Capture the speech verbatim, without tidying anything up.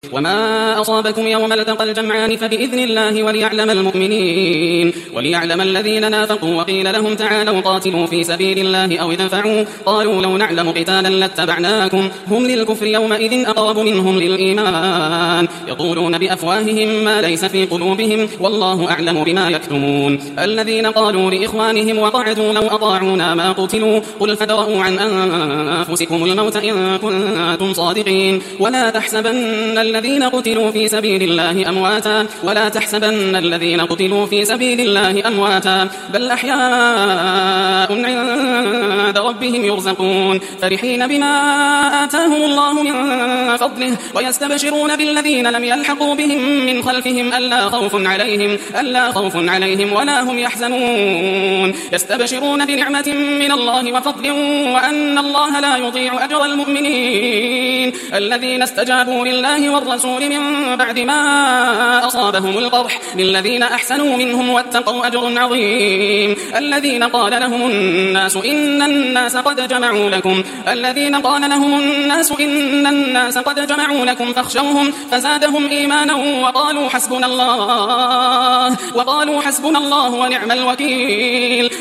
وما أصابكم يوم التقى الجمعان فبإذن الله وليعلم المؤمنين وليعلم الذين نافقوا وقيل لهم تعالوا قاتلوا في سبيل الله أو ادفعوا قالوا لو نعلم قتالا لاتبعناكم هم للكفر يومئذ أقرب منهم للإيمان يقولون بأفواههم ما ليس في قلوبهم والله أعلم بما يكتمون الذين قالوا لإخوانهم وقعدوا لو أطاعونا ما قتلوا قل فادرءوا عن أنفسكم الموت إن كنتم صادقين ولا تحسبن الذين قتلوا في سبيل الله أمواتا ولا تحسبن الذين قتلوا في سبيل الله أمواتا بل أحياء عند ربهم يرزقون فرحين بما آتاهم الله من فضله ويستبشرون بالذين لم يلحقوا بهم من خلفهم ألا خوف عليهم ألا خوف عليهم ولا هم يحزنون يستبشرون بنعمة من الله وفضل وأن الله لا يضيع أجر المؤمنين الذين استجابوا لله والرسول من بعد ما أصابهم القرح للذين أحسنوا منهم واتقوا أجر عظيم الذين قال لهم الناس إن الناس قد جمعوا لكم الذين قال لهم الناس إن الناس قد جمعوا لكم فاخشوهم فزادهم إيمانا وقالوا حسبنا الله وقالوا حسبنا الله ونعم الوكيل